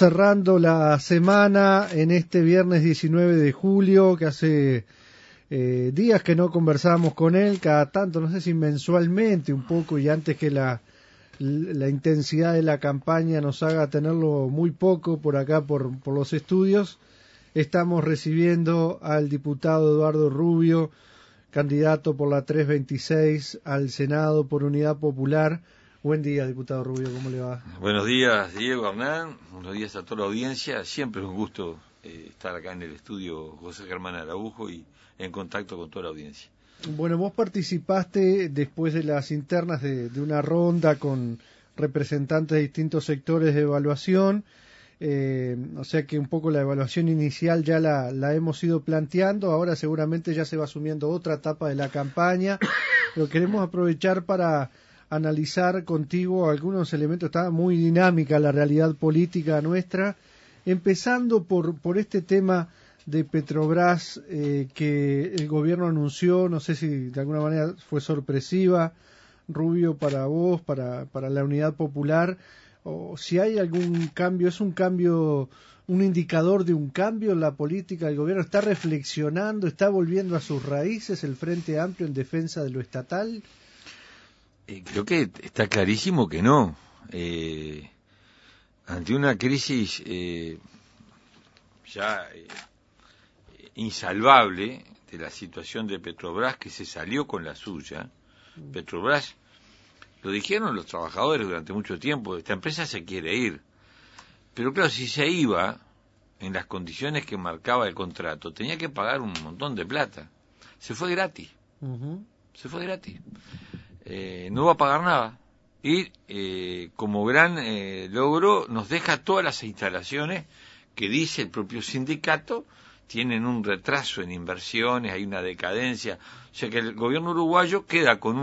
cerrando la semana en este viernes 19 de julio, que hace días que no conversábamos con él, cada tanto, no sé si mensualmente un poco, y antes que la intensidad de la campaña nos haga tenerlo muy poco por acá, por los estudios. Estamos recibiendo al diputado Eduardo Rubio, candidato por la 326 al Senado por Unidad Popular. Buen día, diputado Rubio, ¿cómo le va? Buenos días, Diego, Hernán, buenos días a toda la audiencia. Siempre es un gusto estar acá en el estudio José Germán Araujo y en contacto con toda la audiencia. Bueno, vos participaste después de las internas de una ronda con representantes de distintos sectores de evaluación, o sea que un poco la evaluación inicial ya la hemos ido planteando, ahora seguramente ya se va asumiendo otra etapa de la campaña, pero queremos aprovechar para analizar contigo algunos elementos. Está muy dinámica la realidad política nuestra, empezando por este tema de Petrobras que el gobierno anunció, no sé si de alguna manera fue sorpresiva, Rubio, para vos, para la Unidad Popular, o si hay algún cambio, es un cambio, un indicador de un cambio en la política del gobierno, está reflexionando, está volviendo a sus raíces el Frente Amplio en defensa de lo estatal. Creo que está clarísimo que no. Ante una crisis ya insalvable de la situación de Petrobras, que se salió con la suya, Petrobras, lo dijeron los trabajadores durante mucho tiempo, esta empresa se quiere ir. Pero claro, si se iba en las condiciones que marcaba el contrato, tenía que pagar un montón de plata. Se fue gratis. Se fue gratis. No va a pagar nada. Y como gran logro nos deja todas las instalaciones que dice el propio sindicato tienen un retraso en inversiones, hay una decadencia, o sea que el gobierno uruguayo queda con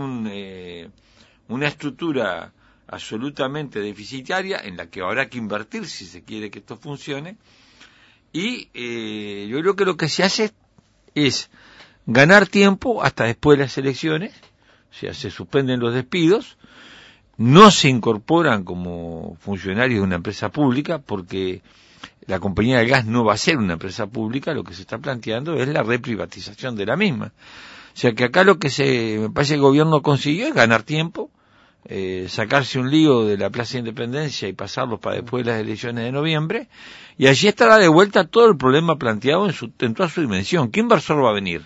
una estructura absolutamente deficitaria en la que habrá que invertir si se quiere que esto funcione, y yo creo que lo que se hace es ganar tiempo hasta después de las elecciones, o sea, se suspenden los despidos, no se incorporan como funcionarios de una empresa pública, porque la compañía del gas no va a ser una empresa pública, lo que se está planteando es la reprivatización de la misma. O sea que acá lo que me parece el gobierno consiguió es ganar tiempo, sacarse un lío de la Plaza de Independencia y pasarlos para después de las elecciones de noviembre, y allí estará de vuelta todo el problema planteado en toda su dimensión. ¿Qué inversor va a venir?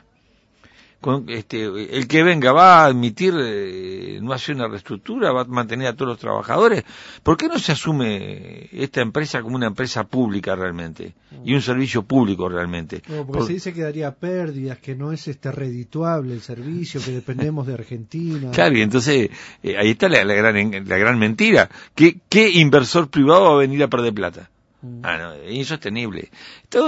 El que venga va a admitir no hacer una reestructura, va a mantener a todos los trabajadores. ¿Por qué no se asume esta empresa como una empresa pública realmente y un servicio público realmente? No, porque se dice que daría pérdidas, que no es redituable el servicio, que dependemos de Argentina. Claro, y entonces ahí está la gran mentira. ¿Qué inversor privado va a venir a perder plata? No, es insostenible. Todo,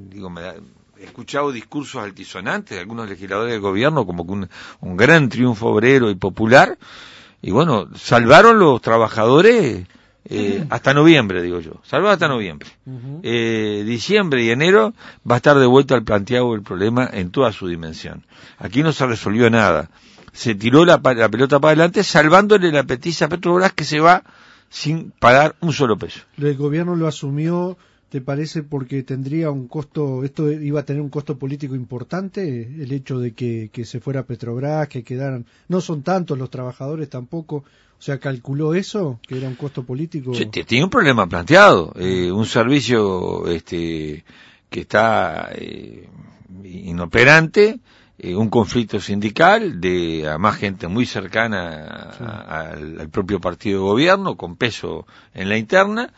he escuchado discursos altisonantes de algunos legisladores del gobierno como que un gran triunfo obrero y popular, y bueno, salvaron los trabajadores hasta noviembre, digo yo, salvaron hasta noviembre. Diciembre y enero va a estar de vuelta al planteado el problema en toda su dimensión. Aquí no se resolvió nada, se tiró la pelota para adelante salvándole la petiza a Petrobras, que se va sin pagar un solo peso. El gobierno lo asumió, ¿te parece porque tendría un costo, esto iba a tener un costo político importante, el hecho de que se fuera Petrobras, que quedaran, no son tantos los trabajadores tampoco, o sea, calculó eso, que era un costo político? Sí, tiene un problema planteado, un servicio que está inoperante, un conflicto sindical de a más gente muy cercana al propio partido de gobierno, con peso en la interna,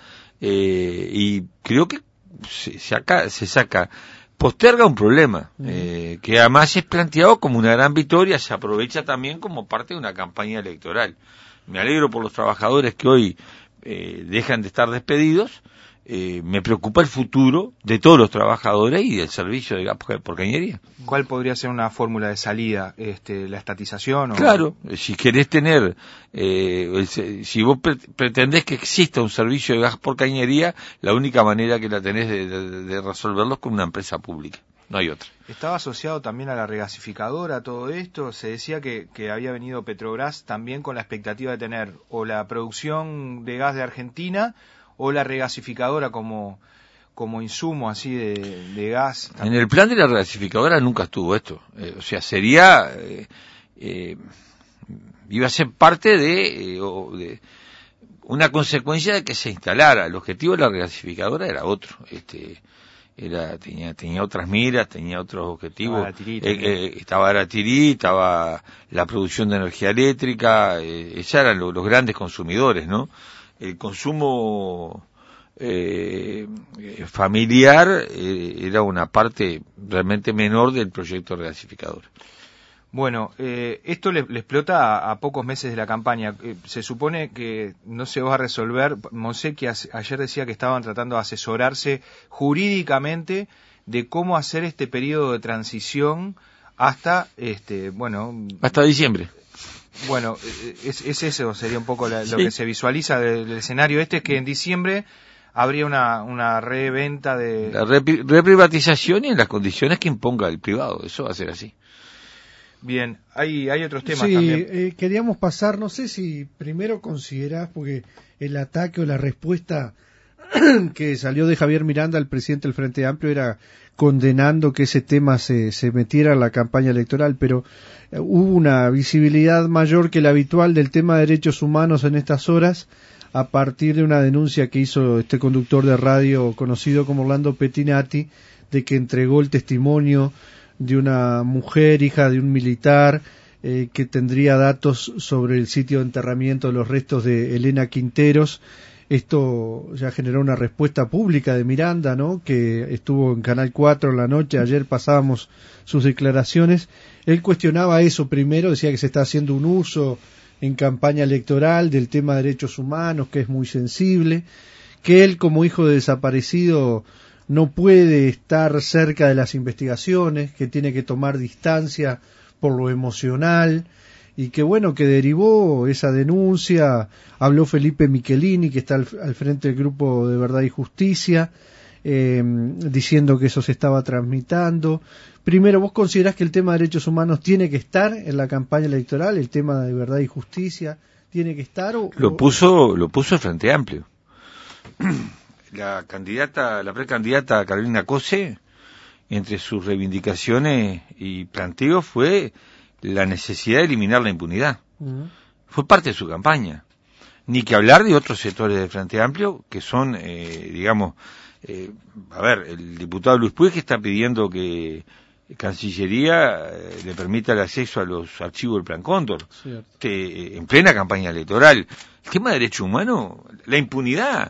y creo que posterga un problema, que además es planteado como una gran victoria, se aprovecha también como parte de una campaña electoral. Me alegro por los trabajadores que hoy dejan de estar despedidos, me preocupa el futuro de todos los trabajadores y del servicio de gas por cañería. ¿Cuál podría ser una fórmula de salida? ¿La estatización? Claro, si querés tener, si vos pretendés que exista un servicio de gas por cañería, la única manera que la tenés de resolverlo es con una empresa pública. No hay otra. ¿Estaba asociado también a la regasificadora todo esto? Se decía que había venido Petrobras también con la expectativa de tener o la producción de gas de Argentina o la regasificadora como insumo así de gas. En el plan de la regasificadora nunca estuvo esto. O sea, sería... iba a ser parte de una consecuencia de que se instalara. El objetivo de la regasificadora era otro. Tenía otras miras, tenía otros objetivos. Estaba Aratirí, estaba la producción de energía eléctrica, esos eran los grandes consumidores, ¿no? El consumo familiar era una parte realmente menor del proyecto regasificador. Bueno, esto le explota a pocos meses de la campaña. Se supone que no se va a resolver. Monsecchi ayer decía que estaban tratando de asesorarse jurídicamente de cómo hacer este periodo de transición hasta, hasta diciembre. Bueno, es eso, sería un poco lo que se visualiza del escenario es que en diciembre habría una reventa de... La reprivatización y en las condiciones que imponga el privado, eso va a ser así. Bien, hay otros temas también. Sí, queríamos pasar, no sé si primero considerás, porque el ataque o la respuesta que salió de Javier Miranda, el presidente del Frente Amplio, era condenando que ese tema se metiera en la campaña electoral, pero hubo una visibilidad mayor que la habitual del tema de derechos humanos en estas horas, a partir de una denuncia que hizo este conductor de radio conocido como Orlando Pettinati, de que entregó el testimonio de una mujer, hija de un militar, que tendría datos sobre el sitio de enterramiento de los restos de Elena Quinteros. Esto ya generó una respuesta pública de Miranda, ¿no?, que estuvo en Canal 4 en la noche, ayer pasábamos sus declaraciones. Él cuestionaba eso primero, decía que se está haciendo un uso en campaña electoral del tema de derechos humanos, que es muy sensible, que él como hijo de desaparecido no puede estar cerca de las investigaciones, que tiene que tomar distancia por lo emocional, y que bueno, que derivó esa denuncia. Habló Felipe Michelini, que está al frente del Grupo de Verdad y Justicia, diciendo que eso se estaba tramitando. Primero, ¿vos considerás que el tema de derechos humanos tiene que estar en la campaña electoral? ¿El tema de Verdad y Justicia tiene que estar? Lo puso el Frente Amplio. La precandidata Carolina Cose, entre sus reivindicaciones y planteos fue la necesidad de eliminar la impunidad. Fue parte de su campaña. Ni que hablar de otros sectores del Frente Amplio que son, el diputado Luis Puig, que está pidiendo que Cancillería le permita el acceso a los archivos del Plan Cóndor, en plena campaña electoral. El tema de derechos humanos, la impunidad,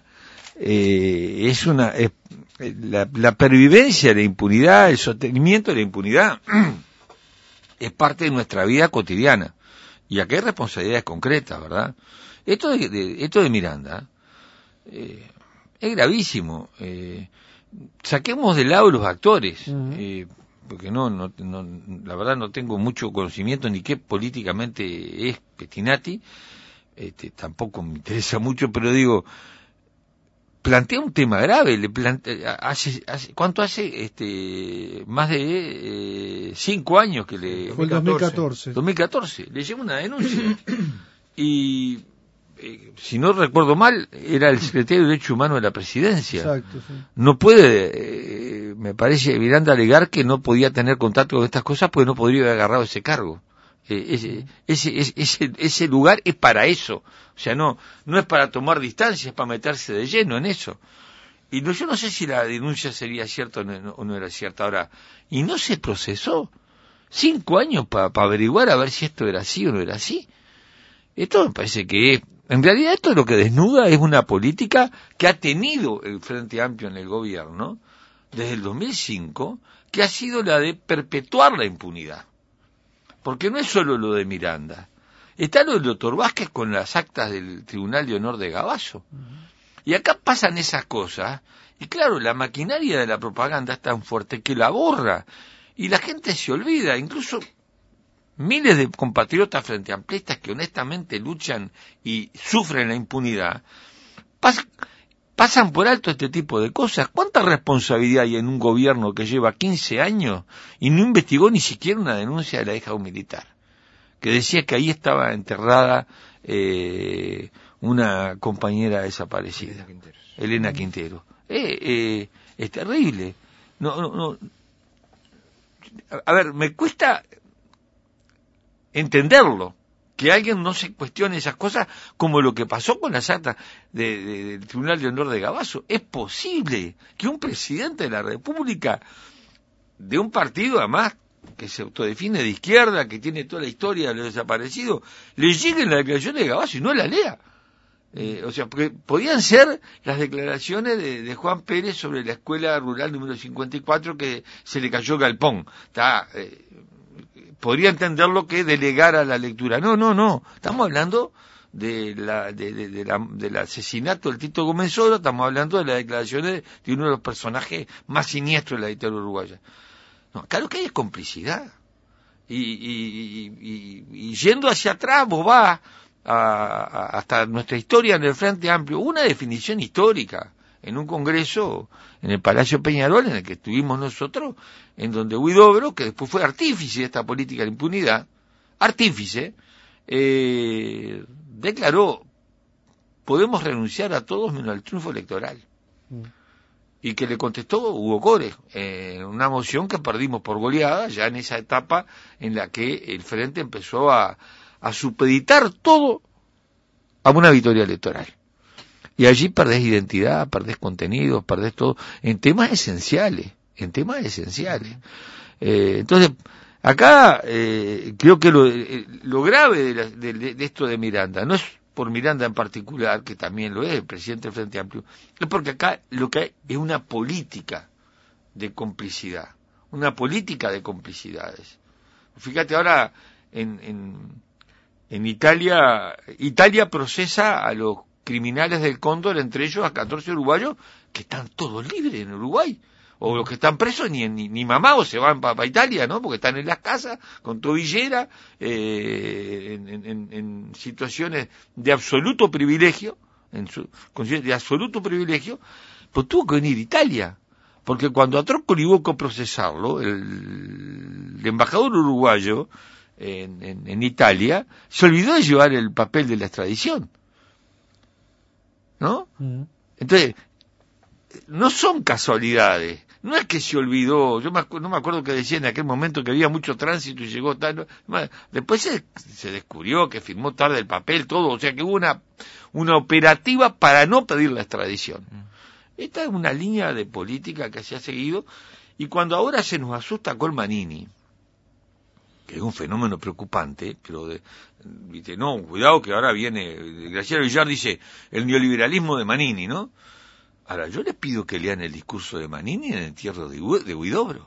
la pervivencia de la impunidad, el sostenimiento de la impunidad es parte de nuestra vida cotidiana, y aquí hay responsabilidades concretas, ¿verdad? Esto de Miranda es gravísimo. Saquemos de lado los actores, porque la verdad no tengo mucho conocimiento ni qué políticamente es Pettinati, tampoco me interesa mucho, pero digo, plantea un tema grave. ¿Cuánto hace? Más de 5 años que le... Fue el 2014. 2014, le llegó una denuncia. Y, si no recuerdo mal, era el secretario de Derechos Humanos de la Presidencia. Exacto, sí. No puede, me parece, Miranda alegar que no podía tener contacto con estas cosas porque no podría haber agarrado ese cargo. Ese lugar es para eso. O sea, no es para tomar distancia, es para meterse de lleno en eso. Y yo no sé si la denuncia sería cierta o no era cierta. Ahora, y no se procesó 5 años para averiguar a ver si esto era así o no era así. Esto me parece que en realidad esto lo que desnuda es una política que ha tenido el Frente Amplio en el gobierno desde el 2005, que ha sido la de perpetuar la impunidad. Porque no es solo lo de Miranda. Está lo del doctor Vázquez con las actas del Tribunal de Honor de Gabazo. Y acá pasan esas cosas, y claro, la maquinaria de la propaganda es tan fuerte que la borra, y la gente se olvida. Incluso miles de compatriotas frente amplistas que honestamente luchan y sufren la impunidad, pasan por alto este tipo de cosas. ¿Cuánta responsabilidad hay en un gobierno que lleva 15 años y no investigó ni siquiera una denuncia de la hija de un militar, que decía que ahí estaba enterrada una compañera desaparecida, Elena Quintero. Es terrible. No. A ver, me cuesta entenderlo, que alguien no se cuestione esas cosas, como lo que pasó con las actas del Tribunal de Honor de Gabazo. Es posible que un presidente de la República, de un partido además que se autodefine de izquierda, que tiene toda la historia de los desaparecidos, le llegue la declaración de Gabazo y no la lea. O sea, porque podían ser las declaraciones de Juan Pérez sobre la escuela rural número 54 que se le cayó galpón. Podría entenderlo que delegara la lectura. No. Estamos hablando del asesinato del Tito Gómez Oro, estamos hablando de las declaraciones de uno de los personajes más siniestros de la dictadura uruguaya. No, acá lo que hay es complicidad. Y yendo hacia atrás, vos vas hasta nuestra historia en el Frente Amplio, una definición histórica en un congreso en el Palacio Peñarol, en el que estuvimos nosotros, en donde Huidobro, que después fue artífice de esta política de impunidad, declaró: podemos renunciar a todos menos al triunfo electoral. Y que le contestó Hugo Cores, una moción que perdimos por goleada, ya en esa etapa en la que el Frente empezó a supeditar todo a una victoria electoral. Y allí perdés identidad, perdés contenidos, perdés todo, en temas esenciales. Entonces, acá creo que lo grave de esto de Miranda, no es por Miranda en particular, que también lo es, el presidente del Frente Amplio, es porque acá lo que hay es una política de complicidad, una política de complicidades. Fíjate ahora, en Italia procesa a los criminales del Cóndor, entre ellos a 14 uruguayos que están todos libres en Uruguay, o los que están presos ni mamados se van para Italia, ¿no? Porque están en las casas con tobillera, en situaciones de absoluto privilegio, pues tuvo que venir a Italia, porque cuando a Trócoli hubo que procesarlo, el embajador uruguayo en Italia se olvidó de llevar el papel de la extradición, ¿no? Entonces, no son casualidades, no es que se olvidó. Yo no me acuerdo que decía en aquel momento que había mucho tránsito y llegó tarde. Después se descubrió que firmó tarde el papel, todo, o sea que hubo una operativa para no pedir la extradición. Esta es una línea de política que se ha seguido, y cuando ahora se nos asusta Colmanini, que es un fenómeno preocupante, pero no, cuidado que ahora viene, Graciela Villar dice, el neoliberalismo de Manini, ¿no? Ahora, yo les pido que lean el discurso de Manini en el entierro de Huidobro.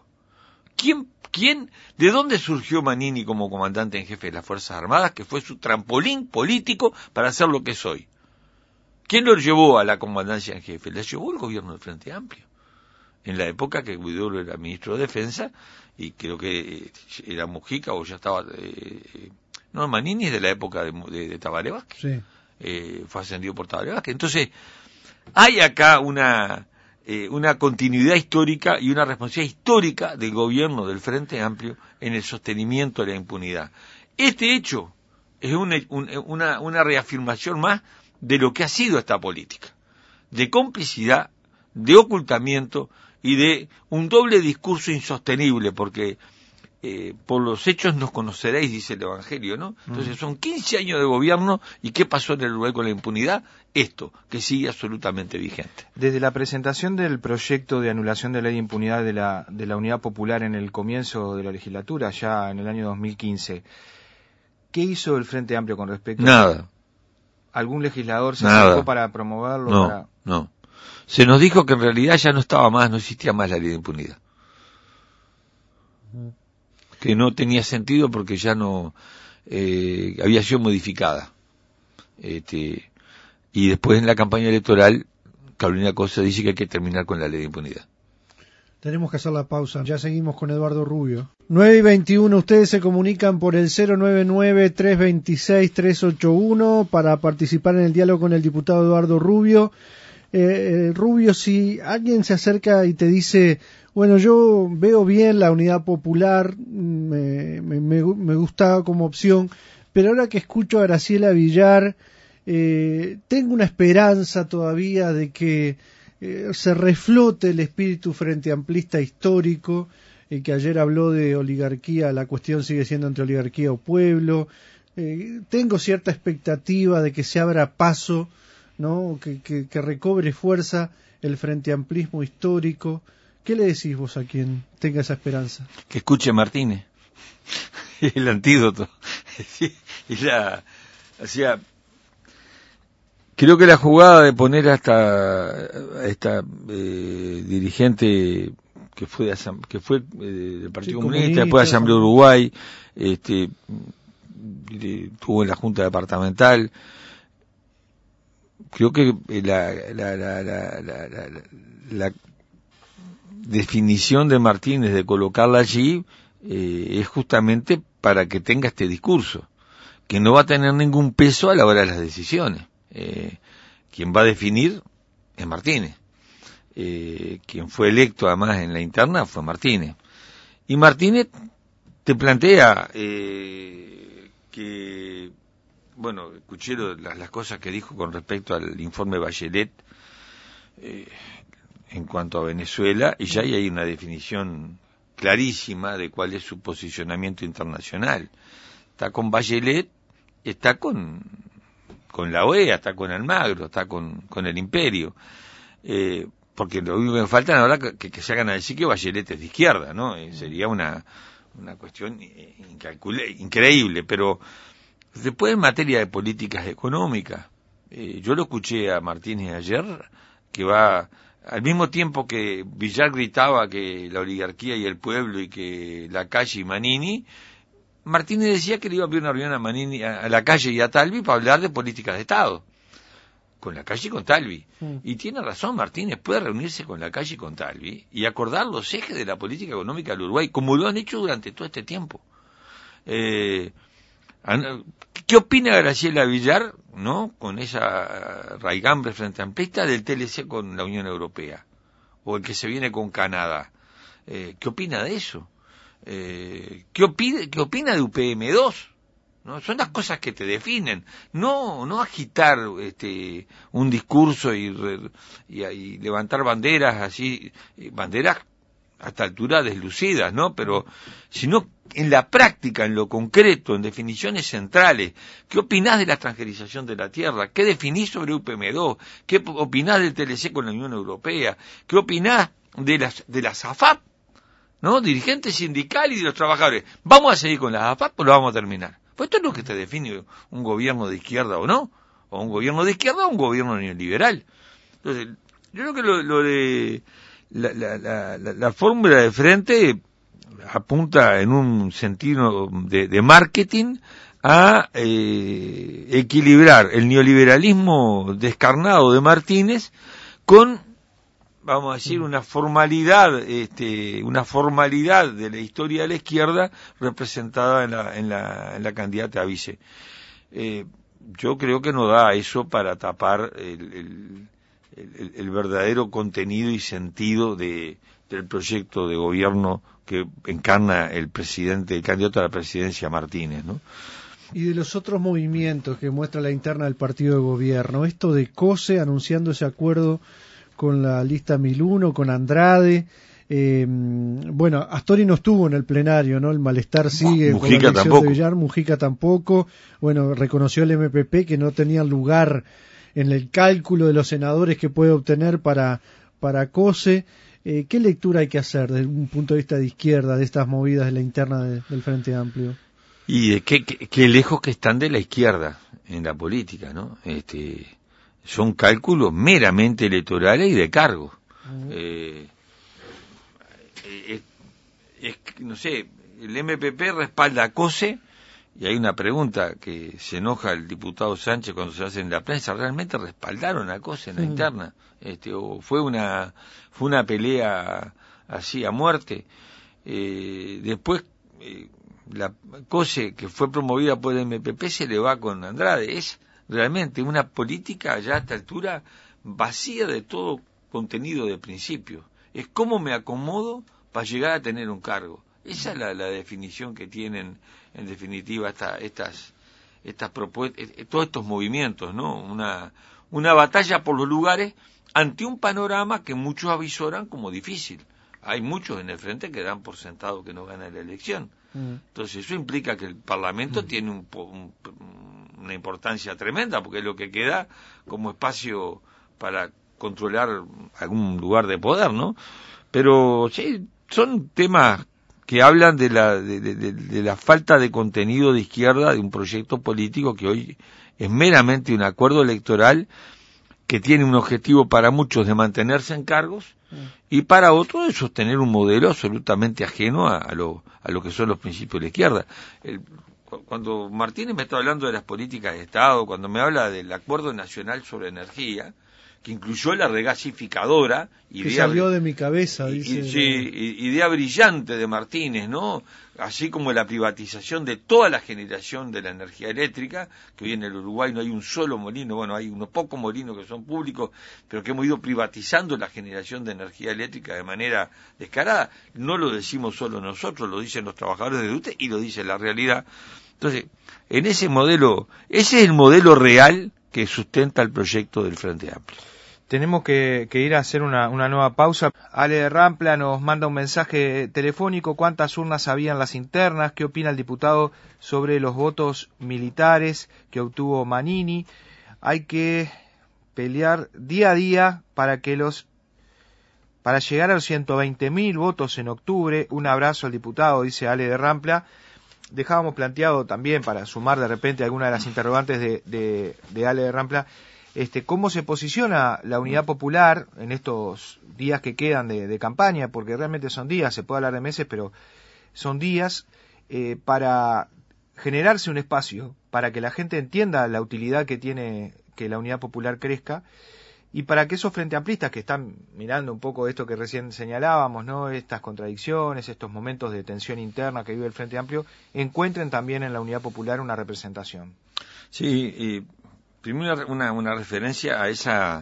¿De dónde surgió Manini como comandante en jefe de las Fuerzas Armadas, que fue su trampolín político para hacer lo que es hoy? ¿Quién lo llevó a la comandancia en jefe? Le llevó el gobierno del Frente Amplio. En la época que Huidobro era ministro de Defensa, y creo que era Mujica o ya estaba... no, Manini es de la época de Tabaré Vázquez. Sí. Fue ascendido por Tabaré Vázquez. Entonces, hay acá una continuidad histórica y una responsabilidad histórica del gobierno del Frente Amplio en el sostenimiento de la impunidad. Este hecho es una reafirmación más de lo que ha sido esta política, de complicidad, de ocultamiento y de un doble discurso insostenible, porque por los hechos nos conoceréis, dice el Evangelio, ¿no? Entonces son 15 años de gobierno, ¿y qué pasó en el Uruguay con la impunidad? Esto, que sigue absolutamente vigente. Desde la presentación del proyecto de anulación de ley de impunidad de la Unidad Popular en el comienzo de la legislatura, ya en el año 2015, ¿qué hizo el Frente Amplio con respecto? Nada. ¿Algún legislador se acercó para promoverlo? No. Se nos dijo que en realidad ya no existía más la ley de impunidad. Que no tenía sentido porque ya no había sido modificada. Y después en la campaña electoral, Carolina Cosa dice que hay que terminar con la ley de impunidad. Tenemos que hacer la pausa. Ya seguimos con Eduardo Rubio. 9:21, ustedes se comunican por el 099-326-381 para participar en el diálogo con el diputado Eduardo Rubio. Rubio, si alguien se acerca y te dice, bueno, yo veo bien la Unidad Popular, me gusta como opción, pero ahora que escucho a Graciela Villar, tengo una esperanza todavía de que se reflote el espíritu frente amplista histórico, que ayer habló de oligarquía, la cuestión sigue siendo entre oligarquía o pueblo. Tengo cierta expectativa de que se abra paso, ¿no? que recobre fuerza el frente amplismo histórico. ¿Qué le decís vos a quien tenga esa esperanza? Que escuche Martínez. El antídoto. O sea, creo que la jugada de poner a esta dirigente que fue del Partido Comunista, después de Asamblea Uruguay, estuvo en la Junta Departamental. Creo que la definición de Martínez de colocarla allí es justamente para que tenga este discurso, que no va a tener ningún peso a la hora de las decisiones. Quien va a definir es Martínez. Quien fue electo además en la interna fue Martínez. Y Martínez te plantea que, bueno, escuché las cosas que dijo con respecto al informe Bachelet en cuanto a Venezuela, y ya hay una definición clarísima de cuál es su posicionamiento internacional. Está con Bachelet, está con la OEA, está con Almagro, está con el Imperio. Porque lo único que me falta ahora que se hagan a decir que Bachelet es de izquierda, ¿no? Sería una cuestión increíble, pero después en materia de políticas económicas, yo lo escuché a Martínez ayer, que va, al mismo tiempo que Villar gritaba que la oligarquía y el pueblo y que la calle y Manini, Martínez decía que le iba a pedir una reunión a Manini, a la calle y a Talvi para hablar de políticas de Estado. Con la calle y con Talvi. Y tiene razón Martínez, puede reunirse con la calle y con Talvi y acordar los ejes de la política económica del Uruguay, como lo han hecho durante todo este tiempo. ¿Qué opina Graciela Villar, no, con esa raigambre frente amplista del TLC con la Unión Europea? O el que se viene con Canadá. ¿Qué opina de eso? ¿Qué opina de UPM2? ¿No? Son las cosas que te definen, no agitar un discurso y levantar banderas así, banderas hasta altura deslucidas, ¿no? Pero sino en la práctica, en lo concreto, en definiciones centrales. ¿Qué opinás de la transgerización de la tierra? ¿Qué definís sobre UPM2? ¿Qué opinás del TLC con la Unión Europea? ¿Qué opinás de las AFAP? ¿No? Dirigentes sindicales y de los trabajadores. ¿Vamos a seguir con las AFAP o lo vamos a terminar? Pues esto es lo que te define un gobierno de izquierda o no, o un gobierno de izquierda o un gobierno neoliberal. Entonces, yo creo que lo de la fórmula de frente apunta en un sentido de marketing a equilibrar el neoliberalismo descarnado de Martínez con, vamos a decir, una formalidad de la historia de la izquierda representada en la candidata a vice. Yo creo que no da eso para tapar el verdadero contenido y sentido del proyecto de gobierno que encarna el candidato a la presidencia Martínez, ¿no? Y de los otros movimientos que muestra la interna del partido de gobierno, esto de COSE anunciando ese acuerdo con la lista 1001, con Andrade. Bueno, Astori no estuvo en el plenario, ¿no? El malestar sigue. Mujica tampoco. De Villar, Mujica tampoco. Bueno, reconoció el MPP que no tenía lugar en el cálculo de los senadores que puede obtener para COSE. ¿Qué lectura hay que hacer desde un punto de vista de izquierda de estas movidas de la interna del Frente Amplio? Y de qué lejos que están de la izquierda en la política, ¿no? Son cálculos meramente electorales y de cargo. No sé, el MPP respalda a COSE y hay una pregunta que se enoja el diputado Sánchez cuando se hace en la prensa. ¿Realmente respaldaron a COSE en la interna? ¿O fue una pelea así a muerte? Después la COSE, que fue promovida por el MPP, se le va con Andrade. Es realmente una política ya a esta altura vacía de todo contenido de principio. Es cómo me acomodo para llegar a tener un cargo. Esa es la definición que tienen en definitiva estas estas propuestas, todos estos movimientos, ¿no? Una batalla por los lugares ante un panorama que muchos avisoran como difícil. Hay muchos en el frente que dan por sentado que no gana la elección. Entonces eso implica que el Parlamento tiene una importancia tremenda, porque es lo que queda como espacio para controlar algún lugar de poder, ¿no? Pero sí, son temas que hablan de la falta de contenido de izquierda de un proyecto político que hoy es meramente un acuerdo electoral que tiene un objetivo para muchos de mantenerse en cargos y para otros de sostener un modelo absolutamente ajeno a lo que son los principios de la izquierda. Cuando Martínez me está hablando de las políticas de Estado, cuando me habla del Acuerdo Nacional sobre Energía, que incluyó la regasificadora, que salió de mi cabeza, dice. Sí, idea brillante de Martínez, ¿no? Así como la privatización de toda la generación de la energía eléctrica, que hoy en el Uruguay no hay un solo molino, bueno, hay unos pocos molinos que son públicos, pero que hemos ido privatizando la generación de energía eléctrica de manera descarada. No lo decimos solo nosotros, lo dicen los trabajadores de UTE y lo dice la realidad. Entonces, en ese modelo, ese es el modelo real que sustenta el proyecto del Frente Amplio. Tenemos que ir a hacer una nueva pausa. Ale de Rampla nos manda un mensaje telefónico. ¿Cuántas urnas había en las internas? ¿Qué opina el diputado sobre los votos militares que obtuvo Manini? Hay que pelear día a día para llegar a los 120.000 votos en octubre. Un abrazo al diputado, dice Ale de Rampla. Dejábamos planteado también, para sumar de repente alguna de las interrogantes de Ale de Rampla, cómo se posiciona la Unidad Popular en estos días que quedan de campaña, porque realmente son días, se puede hablar de meses, pero son días para generarse un espacio, para que la gente entienda la utilidad que tiene que la Unidad Popular crezca, y para que esos frente amplistas que están mirando un poco esto que recién señalábamos, ¿no? Estas contradicciones, estos momentos de tensión interna que vive el Frente Amplio, encuentren también en la Unidad Popular una representación. Sí, primero una referencia a a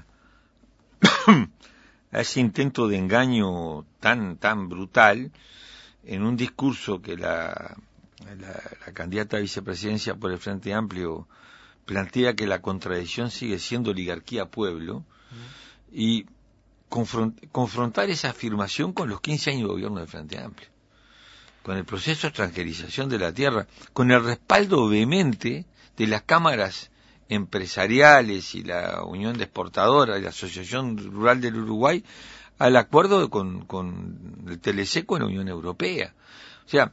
ese intento de engaño tan brutal en un discurso que la candidata a vicepresidencia por el Frente Amplio plantea, que la contradicción sigue siendo oligarquía-pueblo, y confrontar esa afirmación con los 15 años de gobierno del Frente Amplio, con el proceso de extranjerización de la tierra, con el respaldo vehemente de las cámaras empresariales y la Unión de Exportadoras y la Asociación Rural del Uruguay al acuerdo con el TLC con la Unión Europea. O sea,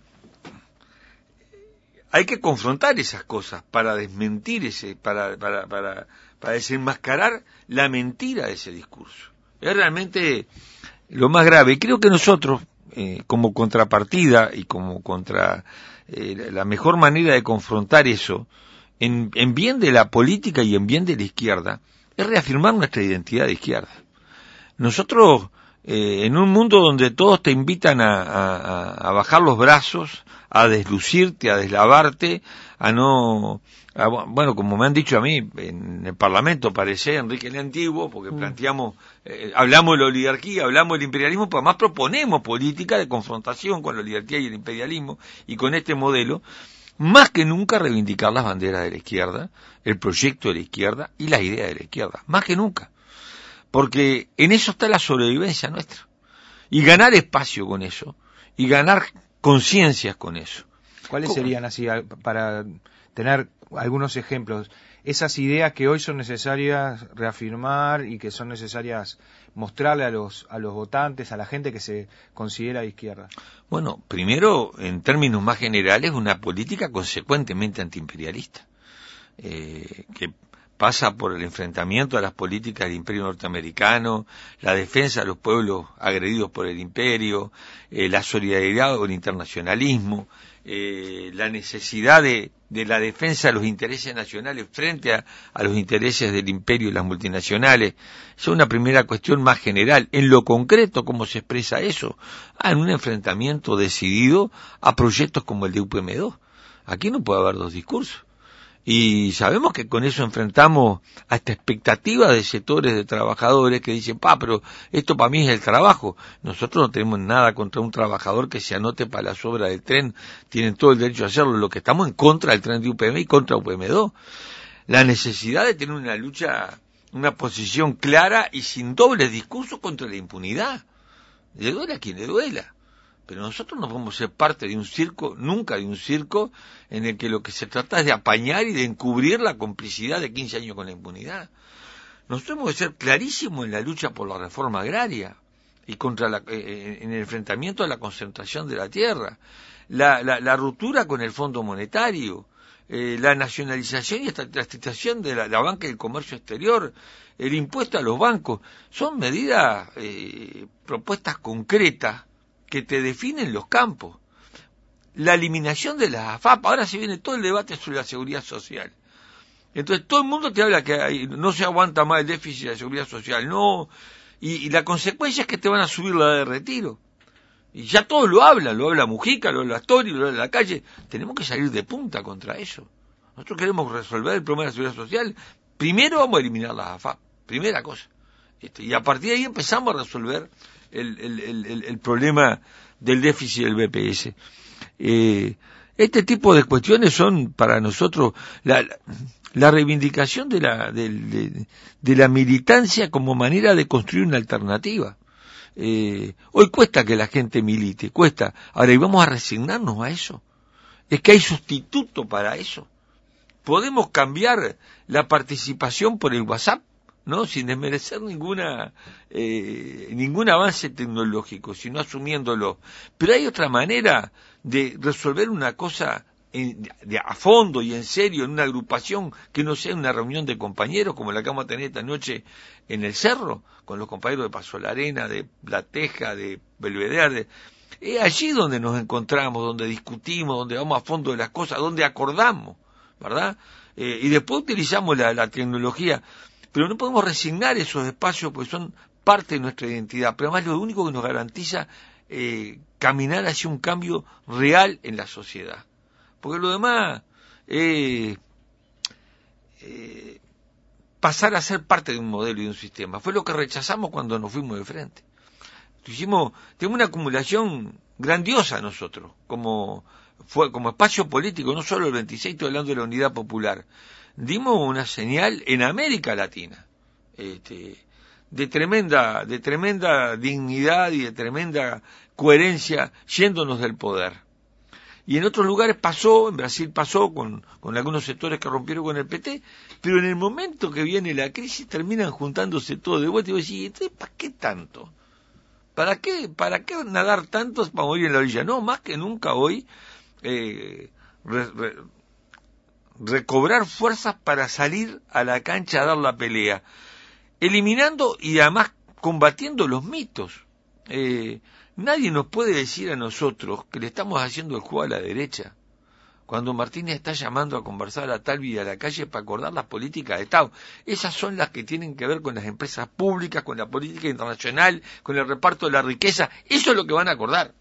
hay que confrontar esas cosas para desmentir para desenmascarar la mentira de ese discurso. Es realmente lo más grave. Y creo que nosotros, como contrapartida y como la mejor manera de confrontar eso, en bien de la política y en bien de la izquierda, es reafirmar nuestra identidad de izquierda. Nosotros, en un mundo donde todos te invitan a bajar los brazos, a deslucirte, a deslavarte, bueno, como me han dicho a mí, en el Parlamento parecía Enrique el Antiguo, porque planteamos, hablamos de la oligarquía, hablamos del imperialismo, pero además proponemos política de confrontación con la oligarquía y el imperialismo, y con este modelo, más que nunca reivindicar las banderas de la izquierda, el proyecto de la izquierda y las ideas de la izquierda, más que nunca. Porque en eso está la sobrevivencia nuestra. Y ganar espacio con eso, y ganar conciencias con eso. ¿Cuáles serían así, para tener algunos ejemplos, esas ideas que hoy son necesarias reafirmar y que son necesarias mostrarle a los votantes, a la gente que se considera de izquierda? Bueno, primero, en términos más generales, una política consecuentemente antiimperialista, que pasa por el enfrentamiento a las políticas del imperio norteamericano, la defensa de los pueblos agredidos por el imperio, la solidaridad con el internacionalismo, la necesidad de la defensa de los intereses nacionales frente a los intereses del imperio y las multinacionales. Esa es una primera cuestión más general. En lo concreto, ¿cómo se expresa eso? En un enfrentamiento decidido a proyectos como el de UPM2. Aquí no puede haber dos discursos. Y sabemos que con eso enfrentamos a esta expectativa de sectores de trabajadores que dicen, pero esto para mí es el trabajo. Nosotros no tenemos nada contra un trabajador que se anote para las obras del tren, tienen todo el derecho a hacerlo. Lo que estamos en contra del tren de UPM y contra UPM2. La necesidad de tener una lucha, una posición clara y sin dobles discursos contra la impunidad. Le duela a quien le duela. Pero nosotros no podemos ser parte de un circo, nunca de un circo, en el que lo que se trata es de apañar y de encubrir la complicidad de 15 años con la impunidad. Nosotros hemos de ser clarísimos en la lucha por la reforma agraria y en el enfrentamiento a la concentración de la tierra, la ruptura con el Fondo Monetario, la nacionalización y estatización de la banca y el comercio exterior, el impuesto a los bancos. Son medidas, propuestas concretas, que te definen los campos. La eliminación de las AFAP, ahora se viene todo el debate sobre la seguridad social. Entonces todo el mundo te habla que no se aguanta más el déficit de la seguridad social, no, y la consecuencia es que te van a subir la de retiro. Y ya todos lo habla Mujica, lo habla Astori, lo habla la calle. Tenemos que salir de punta contra eso. Nosotros queremos resolver el problema de la seguridad social. Primero vamos a eliminar las AFAP, primera cosa. Y a partir de ahí empezamos a resolver el problema del déficit del BPS. Este tipo de cuestiones son para nosotros la reivindicación de la militancia como manera de construir una alternativa. Hoy cuesta que la gente milite, cuesta. Ahora, ¿y vamos a resignarnos a eso? Es que hay sustituto para eso. Podemos cambiar la participación por el WhatsApp, ¿no? Sin desmerecer ningún avance tecnológico, sino asumiéndolo. Pero hay otra manera de resolver una cosa a fondo y en serio en una agrupación que no sea una reunión de compañeros como la que vamos a tener esta noche en el Cerro, con los compañeros de Paso la Arena, de La Teja, de Belvedere. Es allí donde nos encontramos, donde discutimos, donde vamos a fondo de las cosas, donde acordamos, ¿verdad? Y después utilizamos la tecnología. Pero no podemos resignar esos espacios porque son parte de nuestra identidad. Pero además lo único que nos garantiza caminar hacia un cambio real en la sociedad. Porque lo demás pasar a ser parte de un modelo y de un sistema. Fue lo que rechazamos cuando nos fuimos de frente. Tenemos una acumulación grandiosa nosotros, como espacio político, no solo el 26, estoy hablando de la Unidad Popular. Dimos una señal en América Latina, de tremenda dignidad y de tremenda coherencia yéndonos del poder. Y en otros lugares pasó, en Brasil pasó con algunos sectores que rompieron con el PT, pero en el momento que viene la crisis terminan juntándose todo de vuelta y vos decís, entonces, ¿para qué tanto? ¿Para qué nadar tantos para morir en la orilla? No, más que nunca hoy recobrar fuerzas para salir a la cancha a dar la pelea, eliminando y además combatiendo los mitos. Nadie nos puede decir a nosotros que le estamos haciendo el juego a la derecha, cuando Martínez está llamando a conversar a Talvi a la calle para acordar las políticas de Estado. Esas son las que tienen que ver con las empresas públicas, con la política internacional, con el reparto de la riqueza. Eso es lo que van a acordar.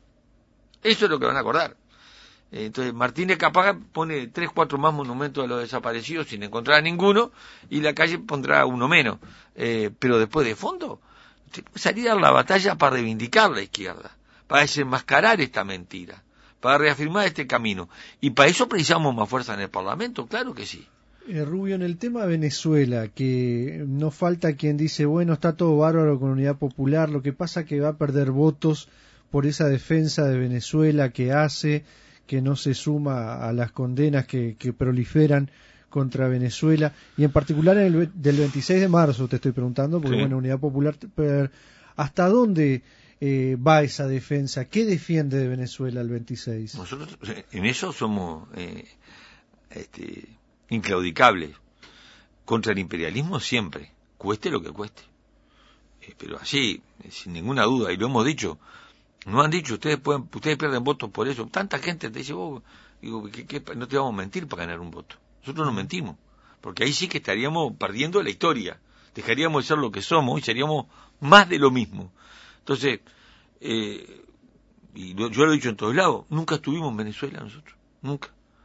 Entonces Martínez capaz pone 3, 4 más monumentos a los desaparecidos sin encontrar a ninguno, y la calle pondrá uno menos. Pero después de fondo, salir a la batalla para reivindicar la izquierda, para desenmascarar esta mentira, para reafirmar este camino. Y para eso precisamos más fuerza en el Parlamento, claro que sí. Rubio, en el tema Venezuela, que no falta quien dice, bueno, está todo bárbaro con Unidad Popular, lo que pasa que va a perder votos por esa defensa de Venezuela que hace, que no se suma a las condenas que proliferan contra Venezuela, y en particular del 26 de marzo te estoy preguntando, porque sí. Bueno, Unidad Popular, ¿hasta dónde va esa defensa? ¿Qué defiende de Venezuela el 26? Nosotros en eso somos inclaudicables. Contra el imperialismo siempre, cueste lo que cueste. Pero así, sin ninguna duda, y lo hemos dicho, no han dicho, ustedes pierden votos por eso. Tanta gente te dice, digo, no te vamos a mentir para ganar un voto. Nosotros no mentimos, porque ahí sí que estaríamos perdiendo la historia. Dejaríamos de ser lo que somos y seríamos más de lo mismo. Entonces, yo lo he dicho en todos lados, nunca estuvimos en Venezuela nosotros, nunca.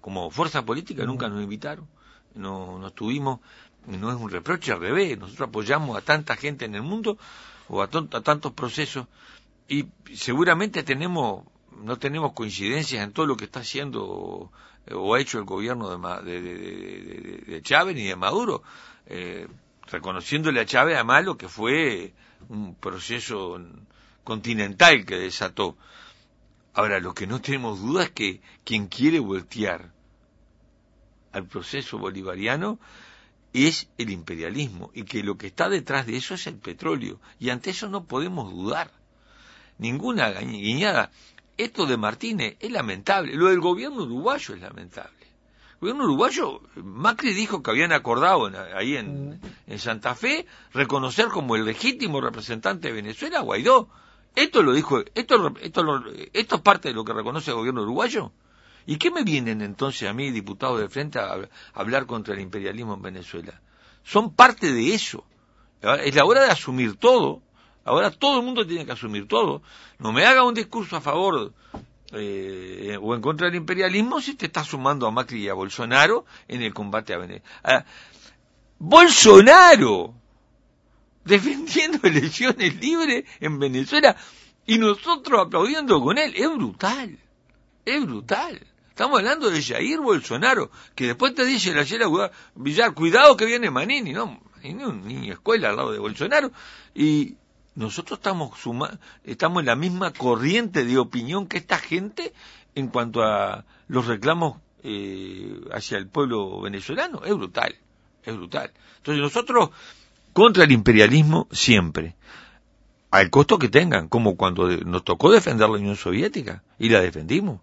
como fuerza política nunca nos invitaron, no estuvimos, no es un reproche, al revés, nosotros apoyamos a tanta gente en el mundo, o a tantos procesos, y seguramente no tenemos coincidencias en todo lo que está haciendo o ha hecho el gobierno de Chávez ni de Maduro, reconociéndole a Chávez además lo que fue un proceso continental que desató. Ahora, lo que no tenemos duda es que quien quiere voltear al proceso bolivariano es el imperialismo, y que lo que está detrás de eso es el petróleo, y ante eso no podemos dudar. Ninguna guiñada. Esto de Martínez es lamentable, lo del gobierno uruguayo es lamentable. El gobierno uruguayo, Macri dijo que habían acordado ahí en Santa Fe reconocer como el legítimo representante de Venezuela a Guaidó. Esto lo dijo, esto es parte de lo que reconoce el gobierno uruguayo. ¿Y qué me vienen entonces a mí, diputados de frente, a hablar contra el imperialismo en Venezuela? Son parte de eso. Es la hora de asumir todo. Ahora todo el mundo tiene que asumir todo. No me haga un discurso a favor o en contra del imperialismo si te estás sumando a Macri y a Bolsonaro en el combate a Venezuela. ¡Bolsonaro! Defendiendo elecciones libres en Venezuela y nosotros aplaudiendo con él. Es brutal. Es brutal. Estamos hablando de Jair Bolsonaro, que después te dice la Yela Villar, cuidado que viene Manini, ¿no? Manini, un niño escuela al lado de Bolsonaro, y nosotros estamos en la misma corriente de opinión que esta gente en cuanto a los reclamos hacia el pueblo venezolano. Es brutal, es brutal. Entonces nosotros, contra el imperialismo, siempre, al costo que tengan, como cuando nos tocó defender la Unión Soviética, y la defendimos.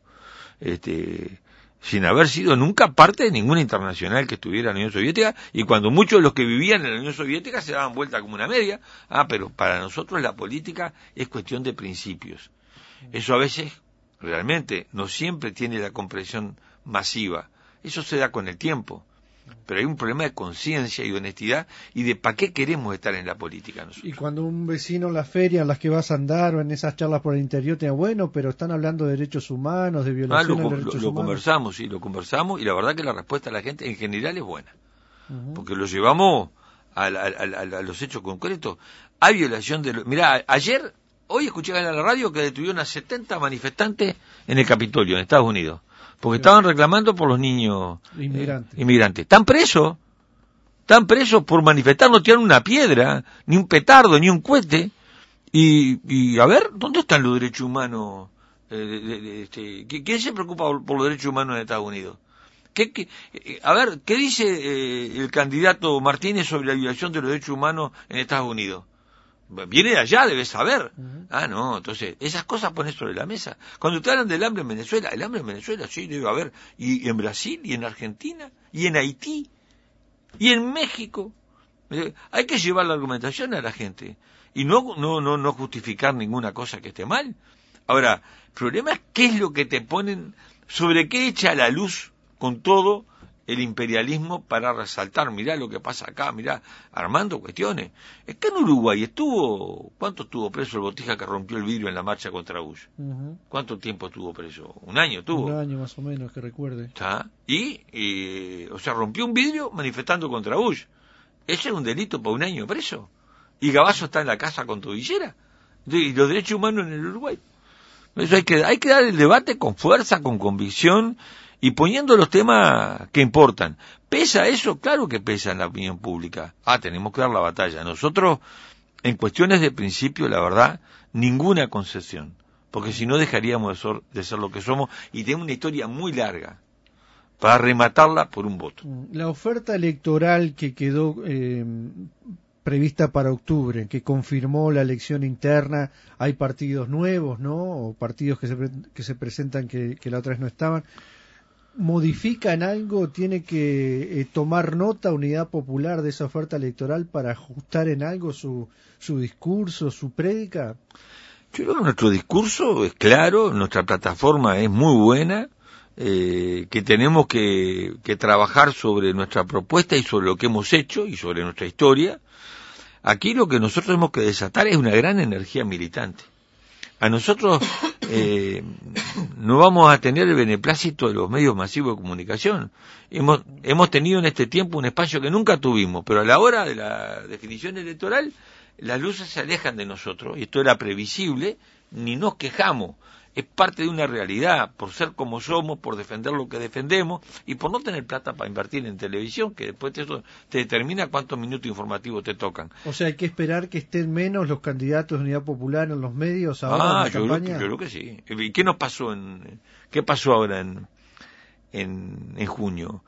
Sin haber sido nunca parte de ninguna internacional que estuviera en la Unión Soviética, y cuando muchos de los que vivían en la Unión Soviética se daban vuelta como una media. Pero para nosotros la política es cuestión de principios. Eso a veces realmente no siempre tiene la comprensión masiva. Eso se da con el tiempo. Pero hay un problema de conciencia y de honestidad y de para qué queremos estar en la política nosotros. Y cuando un vecino en la feria en las que vas a andar o en esas charlas por el interior te dice, bueno, pero están hablando de derechos humanos, de violación de derechos humanos. Lo conversamos y la verdad que la respuesta de la gente en general es buena. Porque lo llevamos a los hechos concretos. Hay violación de... Mirá, hoy escuché en la radio que detuvieron a 70 manifestantes en el Capitolio, en Estados Unidos. Porque estaban reclamando por los niños inmigrantes. Están presos por manifestar, no tiran una piedra, ni un petardo, ni un cohete. Y a ver, ¿dónde están los derechos humanos? ¿Quién se preocupa por los derechos humanos en Estados Unidos? A ver, ¿qué dice el candidato Martínez sobre la violación de los derechos humanos en Estados Unidos? Viene de allá, debe saber. No, entonces, esas cosas pones sobre la mesa. Cuando te hablan del hambre en Venezuela, el hambre en Venezuela sí debe haber, y en Brasil, y en Argentina, y en Haití, y en México. Hay que llevar la argumentación a la gente, y no justificar ninguna cosa que esté mal. Ahora, el problema es qué es lo que te ponen, sobre qué echa la luz con todo el imperialismo para resaltar, mirá lo que pasa acá, mirá, armando cuestiones. Es que en Uruguay ¿cuánto estuvo preso el Botija que rompió el vidrio en la marcha contra Bush? ¿Cuánto tiempo estuvo preso? ¿Un año tuvo? Un año más o menos, que recuerde. ¿Está? O sea, rompió un vidrio manifestando contra Bush. Ese es un delito para un año preso. Y Gabazo está en la casa con tobillera. Y los derechos humanos en el Uruguay. Eso hay que dar el debate con fuerza, con convicción, y poniendo los temas que importan. ¿Pesa eso? Claro que pesa en la opinión pública. Tenemos que dar la batalla. Nosotros, en cuestiones de principio, la verdad, ninguna concesión. Porque si no dejaríamos de ser lo que somos, y tenemos una historia muy larga para rematarla por un voto. La oferta electoral que quedó prevista para octubre, que confirmó la elección interna, hay partidos nuevos, ¿no? O partidos que se presentan que la otra vez no estaban. ¿Modifica en algo? ¿Tiene que tomar nota Unidad Popular de esa oferta electoral para ajustar en algo su discurso, su prédica? Yo creo que nuestro discurso es claro, nuestra plataforma es muy buena, que tenemos que trabajar sobre nuestra propuesta y sobre lo que hemos hecho y sobre nuestra historia. Aquí lo que nosotros tenemos que desatar es una gran energía militante. A nosotros no vamos a tener el beneplácito de los medios masivos de comunicación. Hemos tenido en este tiempo un espacio que nunca tuvimos, pero a la hora de la definición electoral, las luces se alejan de nosotros, y esto era previsible, ni nos quejamos. Es parte de una realidad, por ser como somos, por defender lo que defendemos y por no tener plata para invertir en televisión, que después eso te determina cuántos minutos informativos te tocan. O sea, hay que esperar que estén menos los candidatos de Unidad Popular en los medios ahora en la campaña. Yo creo que sí. ¿Y qué nos pasó qué pasó ahora en junio?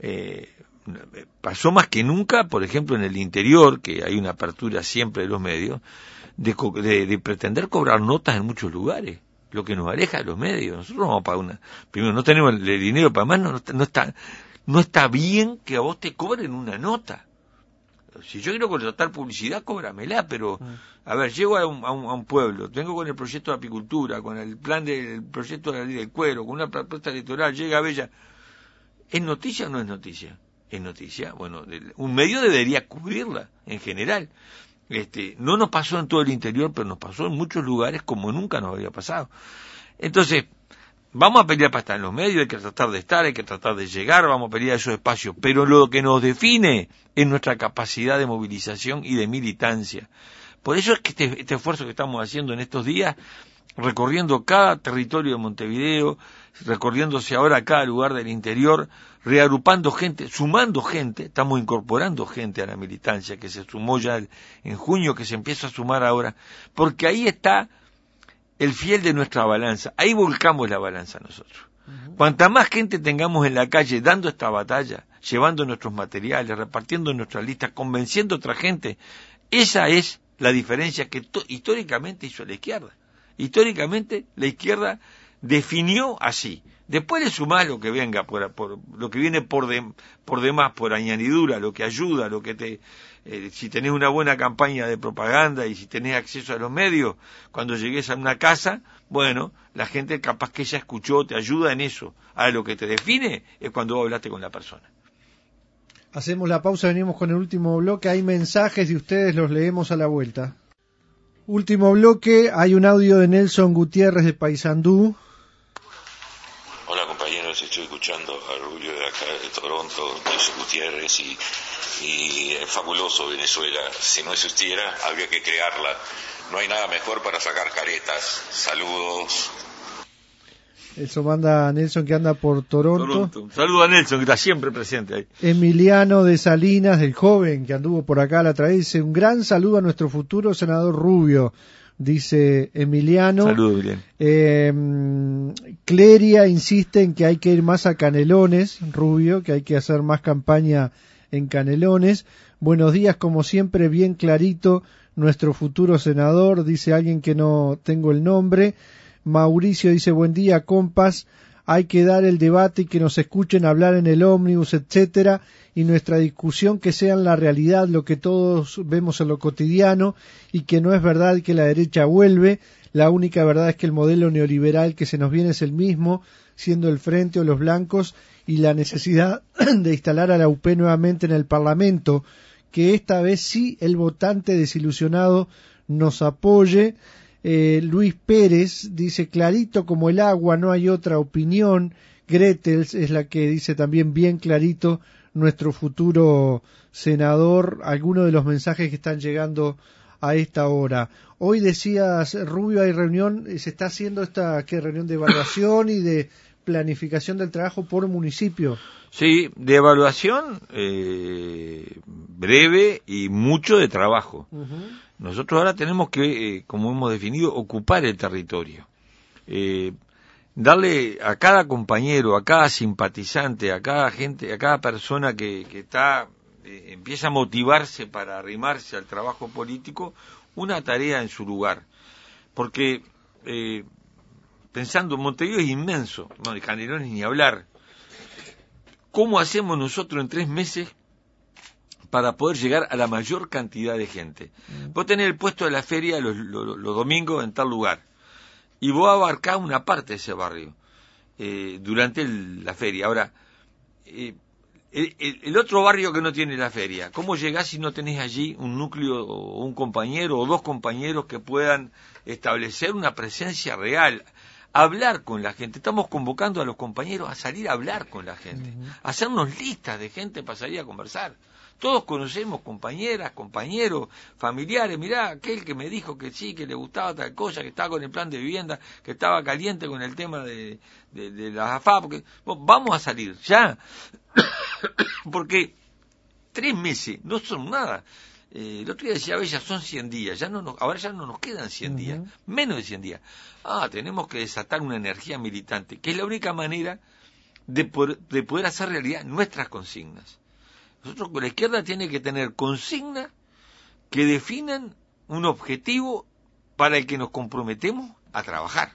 Pasó más que nunca, por ejemplo, en el interior, que hay una apertura siempre de los medios, de pretender cobrar notas en muchos lugares. Lo que nos aleja de los medios. Nosotros no vamos a pagar primero, no tenemos el dinero para más, no está bien que a vos te cobren una nota. Si yo quiero contratar publicidad, cóbramela, pero, a ver, llego a un pueblo, vengo con el proyecto de apicultura, con el proyecto de la ley del cuero, con una propuesta electoral, llega a Bella. ¿Es noticia o no es noticia? Es noticia. Bueno, un medio debería cubrirla, en general. No nos pasó en todo el interior, pero nos pasó en muchos lugares como nunca nos había pasado. Entonces, vamos a pelear para estar en los medios, hay que tratar de estar, hay que tratar de llegar, vamos a pelear esos espacios, pero lo que nos define es nuestra capacidad de movilización y de militancia. Por eso es que este esfuerzo que estamos haciendo en estos días, recorriendo cada territorio de Montevideo, recorriéndose ahora a cada lugar del interior, reagrupando gente, sumando gente, estamos incorporando gente a la militancia que se sumó ya en junio, que se empieza a sumar ahora, porque ahí está el fiel de nuestra balanza, ahí volcamos la balanza nosotros. Cuanta más gente tengamos en la calle dando esta batalla, llevando nuestros materiales, repartiendo nuestras listas, convenciendo a otra gente, esa es la diferencia que históricamente hizo la izquierda. Históricamente la izquierda definió así. Después le sumás lo que venga, por lo que viene por demás, por añadidura, lo que ayuda, lo que si tenés una buena campaña de propaganda y si tenés acceso a los medios, cuando llegues a una casa, bueno, la gente capaz que ya escuchó, te ayuda en eso. Ahora lo que te define es cuando vos hablaste con la persona. Hacemos la pausa, venimos con el último bloque. Hay mensajes y ustedes los leemos a la vuelta. Último bloque, hay un audio de Nelson Gutiérrez de Paysandú. Hola compañeros, estoy escuchando a Rubio de acá de Toronto, Nelson Gutiérrez, y es fabuloso Venezuela. Si no existiera, habría que crearla. No hay nada mejor para sacar caretas. Saludos. Eso manda Nelson, que anda por Toronto. Un saludo a Nelson, que está siempre presente ahí. Emiliano de Salinas, el joven que anduvo por acá la otra vez, dice: un gran saludo a nuestro futuro senador Rubio, dice Emiliano. Saludos, Emiliano. Cleria insiste en que hay que ir más a Canelones, Rubio, que hay que hacer más campaña en Canelones. Buenos días, como siempre, bien clarito, nuestro futuro senador, dice alguien que no tengo el nombre. Mauricio dice: buen día, compas, hay que dar el debate y que nos escuchen hablar en el ómnibus, etcétera, y nuestra discusión que sea en la realidad lo que todos vemos en lo cotidiano, y que no es verdad que la derecha vuelve. La única verdad es que el modelo neoliberal que se nos viene es el mismo, siendo el Frente o los blancos, y la necesidad de instalar a la UP nuevamente en el Parlamento, que esta vez sí el votante desilusionado nos apoye. Luis Pérez dice: clarito como el agua, no hay otra opinión. Gretels es la que dice también bien clarito, nuestro futuro senador. Algunos de los mensajes que están llegando a esta hora. Hoy decías, Rubio, hay reunión, se está haciendo esta reunión de evaluación y de planificación del trabajo por municipio. Sí, de evaluación breve y mucho de trabajo. Nosotros ahora tenemos que, como hemos definido, ocupar el territorio. Darle a cada compañero, a cada simpatizante, a cada gente, a cada persona que está empieza a motivarse para arrimarse al trabajo político, una tarea en su lugar. Porque, pensando, Montevideo es inmenso, no, de Canelones ni hablar. ¿Cómo hacemos nosotros en 3 meses para poder llegar a la mayor cantidad de gente? Vos tenés el puesto de la feria los domingos en tal lugar, y vos abarcás una parte de ese barrio durante la feria. Ahora, el otro barrio que no tiene la feria. ¿Cómo llegás si no tenés allí un núcleo o un compañero o dos compañeros que puedan establecer una presencia real? Hablar con la gente. Estamos convocando a los compañeros a salir a hablar con la gente, a hacernos listas de gente para salir a conversar. Todos conocemos compañeras, compañeros, familiares. Mirá, aquel que me dijo que sí, que le gustaba tal cosa, que estaba con el plan de vivienda, que estaba caliente con el tema de las AFAP. Porque, bueno, vamos a salir ya, porque 3 meses no son nada. El otro día decía Bella, son 100 días, ahora ya no nos quedan 100 días, menos de 100 días. Tenemos que desatar una energía militante, que es la única manera de poder hacer realidad nuestras consignas. Nosotros con la izquierda tiene que tener consignas que definan un objetivo para el que nos comprometemos a trabajar.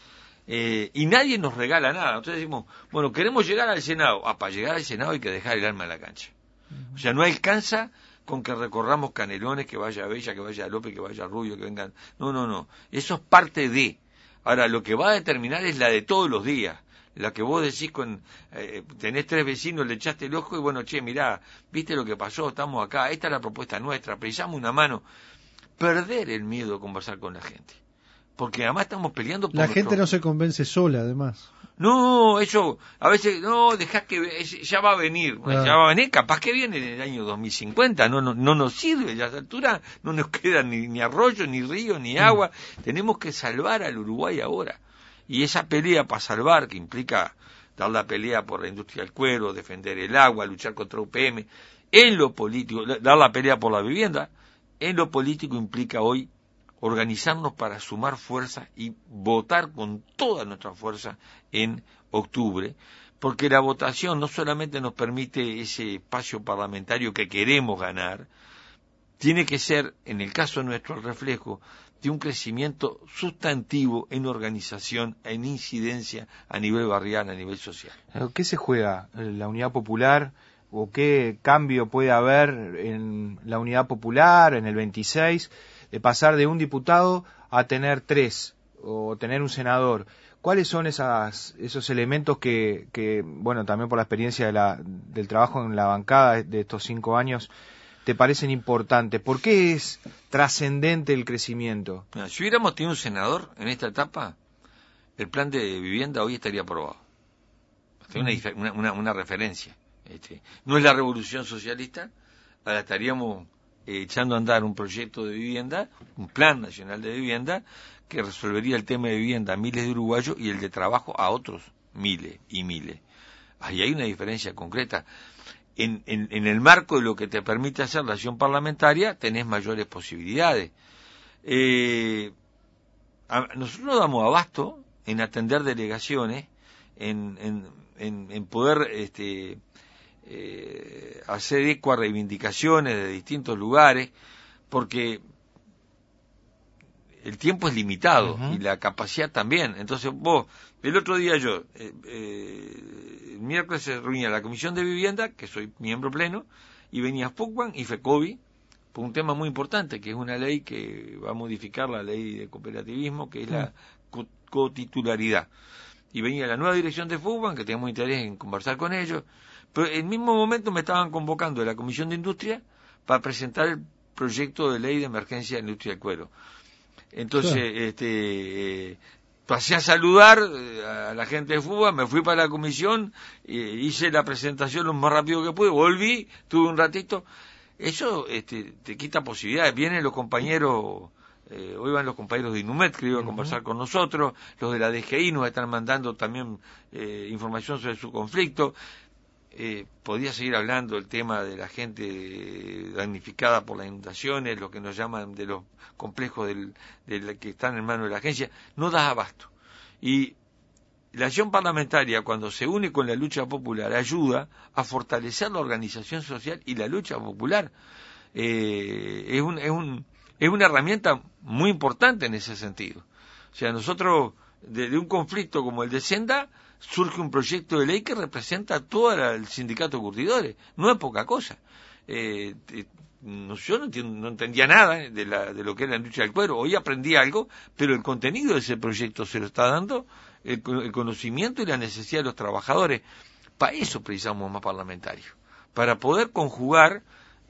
Y nadie nos regala nada. Entonces decimos, bueno, queremos llegar al Senado. Para llegar al Senado hay que dejar el alma en la cancha. O sea, no alcanza con que recorramos Canelones, que vaya Bella, que vaya López, que vaya Rubio, que vengan. No. Eso es parte de. Ahora, lo que va a determinar es la de todos los días. La que vos decís tenés 3 vecinos, le echaste el ojo y bueno, che, mirá, viste lo que pasó, estamos acá, esta es la propuesta nuestra, precisamos una mano. Perder el miedo a conversar con la gente. Porque además estamos peleando por la gente no se convence sola, además. No, eso, a veces, no, dejá que ya va a venir, ya va a venir, capaz que viene en el año 2050, no nos sirve, ya a esa altura no nos queda ni arroyo, ni río, ni agua, tenemos que salvar al Uruguay ahora. Y esa pelea para salvar, que implica dar la pelea por la industria del cuero, defender el agua, luchar contra UPM, en lo político, dar la pelea por la vivienda, en lo político implica hoy organizarnos para sumar fuerza y votar con toda nuestra fuerza en octubre, porque la votación no solamente nos permite ese espacio parlamentario que queremos ganar, tiene que ser, en el caso nuestro, el reflejo de un crecimiento sustantivo en organización, en incidencia a nivel barrial, a nivel social. ¿Qué se juega? ¿La unidad popular? ¿O qué cambio puede haber en la unidad popular, en el 26, de pasar de un diputado a tener 3 o tener un senador? ¿Cuáles son esos elementos que, bueno, también por la experiencia del trabajo en la bancada de estos 5 años, te parecen importantes? ¿Por qué es trascendente el crecimiento? Si hubiéramos tenido un senador en esta etapa, el plan de vivienda hoy estaría aprobado. Una referencia. No es la revolución socialista, ahora estaríamos echando a andar un proyecto de vivienda, un plan nacional de vivienda, que resolvería el tema de vivienda a miles de uruguayos y el de trabajo a otros miles y miles. Ahí hay una diferencia concreta. En el marco de lo que te permite hacer la acción parlamentaria, tenés mayores posibilidades. Nosotros nos damos abasto en atender delegaciones, en poder hacer eco a reivindicaciones de distintos lugares, porque el tiempo es limitado y la capacidad también. Entonces el otro día el miércoles se reunía la Comisión de Vivienda, que soy miembro pleno, y venía FUCBAN y FECOBI, por un tema muy importante, que es una ley que va a modificar la ley de cooperativismo, que es la cotitularidad. Y venía la nueva dirección de FUCBAN, que teníamos interés en conversar con ellos, pero en el mismo momento me estaban convocando de la Comisión de Industria para presentar el proyecto de ley de emergencia de la industria del cuero. Entonces, pasé a saludar a la gente de FUCBAN, me fui para la comisión, hice la presentación lo más rápido que pude, volví, tuve un ratito. Eso te quita posibilidades. Vienen los compañeros, hoy van los compañeros de INUMED que iban a conversar con nosotros, los de la DGI nos están mandando también información sobre su conflicto. Podría seguir hablando del tema de la gente damnificada por las inundaciones, lo que nos llaman de los complejos que están en manos de la agencia. No das abasto. Y la acción parlamentaria, cuando se une con la lucha popular, ayuda a fortalecer la organización social y la lucha popular. Es una herramienta muy importante en ese sentido. O sea, nosotros, de un conflicto como el de Senda, surge un proyecto de ley que representa a todo el sindicato de curtidores. No es poca cosa. Yo no entendía nada de lo que era la industria del cuero. Hoy aprendí algo, pero el contenido de ese proyecto se lo está dando el conocimiento y la necesidad de los trabajadores. Para eso precisamos más parlamentarios. para poder conjugar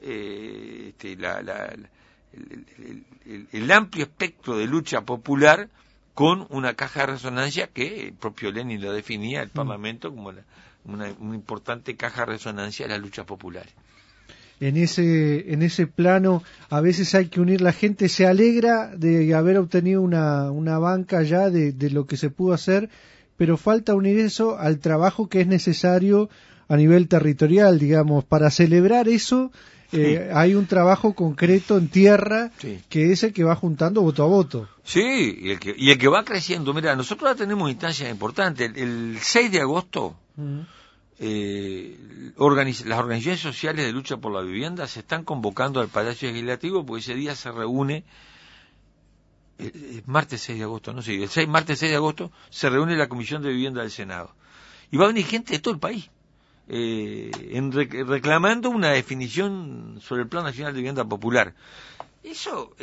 el amplio espectro de lucha popular con una caja de resonancia que el propio Lenin lo definía, el Parlamento, como una importante caja de resonancia de las luchas populares. En ese plano, a veces hay que unir, la gente se alegra de haber obtenido una banca ya de lo que se pudo hacer, pero falta unir eso al trabajo que es necesario a nivel territorial, digamos, para celebrar eso. Sí. Hay un trabajo concreto en tierra, sí, que es el que va juntando voto a voto. Sí, y el que va creciendo. Mira, nosotros ya tenemos instancias importantes. El 6 de agosto, las organizaciones sociales de lucha por la vivienda se están convocando al Palacio Legislativo porque ese día se reúne, martes 6 de agosto, no sé, martes 6 de agosto se reúne la Comisión de Vivienda del Senado. Y va a venir gente de todo el país. Reclamando una definición sobre el Plan Nacional de Vivienda Popular. Eso,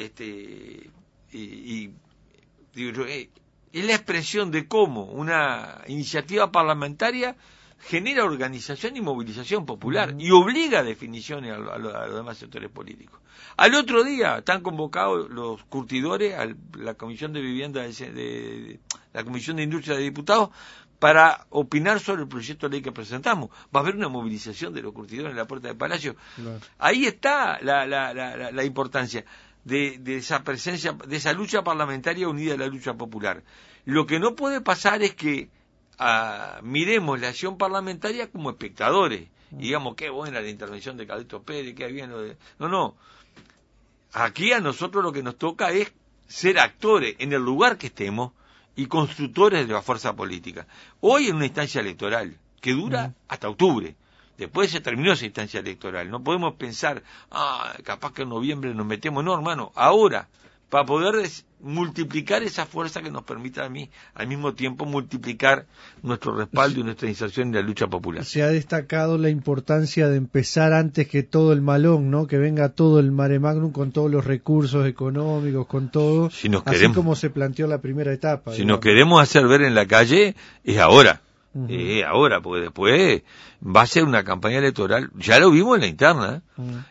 digo yo, es la expresión de cómo una iniciativa parlamentaria genera organización y movilización popular y obliga a definiciones a los demás sectores políticos. Al otro día están convocados los curtidores a la Comisión de Vivienda de la Comisión de Industria de Diputados para opinar sobre el proyecto de ley que presentamos. Va a haber una movilización de los curtidores en la puerta del Palacio. Claro. Ahí está la importancia de esa presencia, de esa lucha parlamentaria unida a la lucha popular. Lo que no puede pasar es que miremos la acción parlamentaria como espectadores. Y digamos, qué buena la intervención de Calixto Pérez, qué bien lo de... No. Aquí a nosotros lo que nos toca es ser actores en el lugar que estemos y constructores de la fuerza política. Hoy en una instancia electoral que dura hasta octubre. Después se terminó esa instancia electoral. No podemos pensar, capaz que en noviembre nos metemos. No, hermano, ahora, para poder multiplicar esa fuerza que nos permita al mismo tiempo multiplicar nuestro respaldo y nuestra inserción en la lucha popular. Se ha destacado la importancia de empezar antes que todo el malón, ¿no? Que venga todo el mare magnum con todos los recursos económicos, con todo, así como se planteó la primera etapa. Si nos queremos hacer ver en la calle, es ahora. Ahora, porque después va a ser una campaña electoral, ya lo vimos en la interna.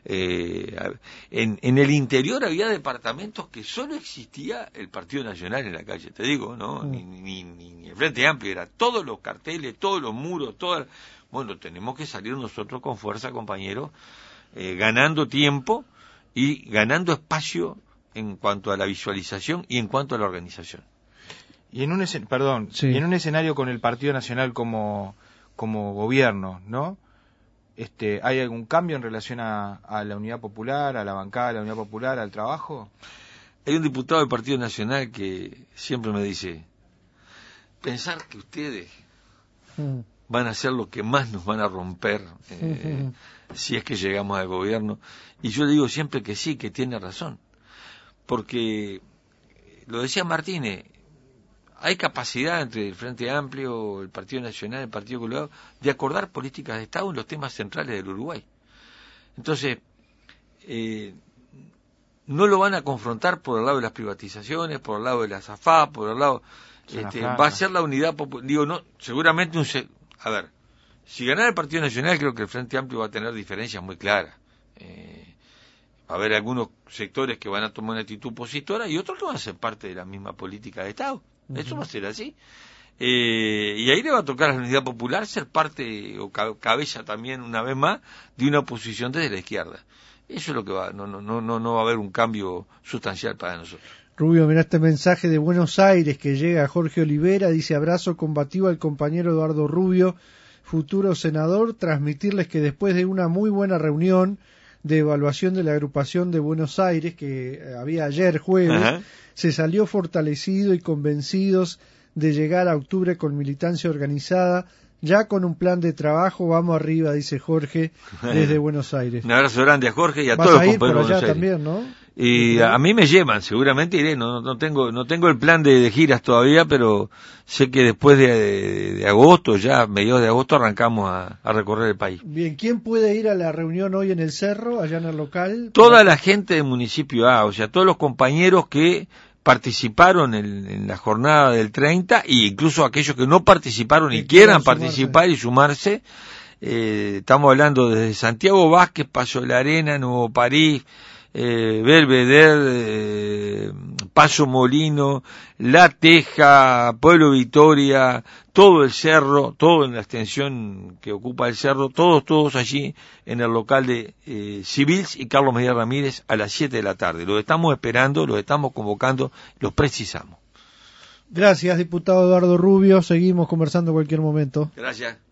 En el interior había departamentos que solo existía el Partido Nacional en la calle, te digo, ¿no? Ni el Frente Amplio, era todos los carteles, todos los muros, bueno, tenemos que salir nosotros con fuerza, compañeros, ganando tiempo y ganando espacio en cuanto a la visualización y en cuanto a la organización. Y en un escenario con el Partido Nacional como gobierno, ¿no? ¿Hay algún cambio en relación a la Unidad Popular, a la bancada de la Unidad Popular, al trabajo? Hay un diputado del Partido Nacional que siempre me dice, pensar que ustedes van a ser lo que más nos van a romper si es que llegamos al gobierno. Y yo digo siempre que sí, que tiene razón. Porque, lo decía Martínez, hay capacidad entre el Frente Amplio, el Partido Nacional, el Partido Colorado, de acordar políticas de Estado en los temas centrales del Uruguay. Entonces, no lo van a confrontar por el lado de las privatizaciones, por el lado de las AFAP, por el lado... va a ser la unidad popular. Digo, no, seguramente a ver, si ganara el Partido Nacional, creo que el Frente Amplio va a tener diferencias muy claras. Va a haber algunos sectores que van a tomar una actitud opositora y otros que van a ser parte de la misma política de Estado. Eso va a ser así. Y ahí le va a tocar a la Unidad Popular ser parte o cabeza también una vez más de una oposición desde la izquierda. Eso es lo que va, no va a haber un cambio sustancial para nosotros. Rubio, mira este mensaje de Buenos Aires que llega a Jorge Olivera, dice: abrazo combativo al compañero Eduardo Rubio, futuro senador, transmitirles que después de una muy buena reunión de evaluación de la agrupación de Buenos Aires que había ayer jueves, se salió fortalecido y convencidos de llegar a octubre con militancia organizada, ya con un plan de trabajo. Vamos arriba, dice Jorge desde Buenos Aires. Un abrazo grande a Jorge y a todos los compañeros de Buenos Aires. También, ¿no? Y a mí me llevan, seguramente iré, no tengo el plan de giras todavía, pero sé que después de agosto, ya mediados de agosto, arrancamos a recorrer el país. Bien, ¿quién puede ir a la reunión hoy en el Cerro, allá en el local? Toda la gente del municipio A, o sea, todos los compañeros que participaron en la jornada del 30, e incluso aquellos que no participaron y quieran participar y sumarse, estamos hablando desde Santiago Vázquez, Paso de la Arena, Nuevo París, Belvedere, Paso Molino, La Teja, Pueblo Victoria, todo el cerro, todo en la extensión que ocupa el cerro, todos allí en el local de Civils y Carlos Medina Ramírez a las 7 de la tarde. Los estamos esperando, los estamos convocando, los precisamos. Gracias, diputado Eduardo Rubio. Seguimos conversando en cualquier momento. Gracias.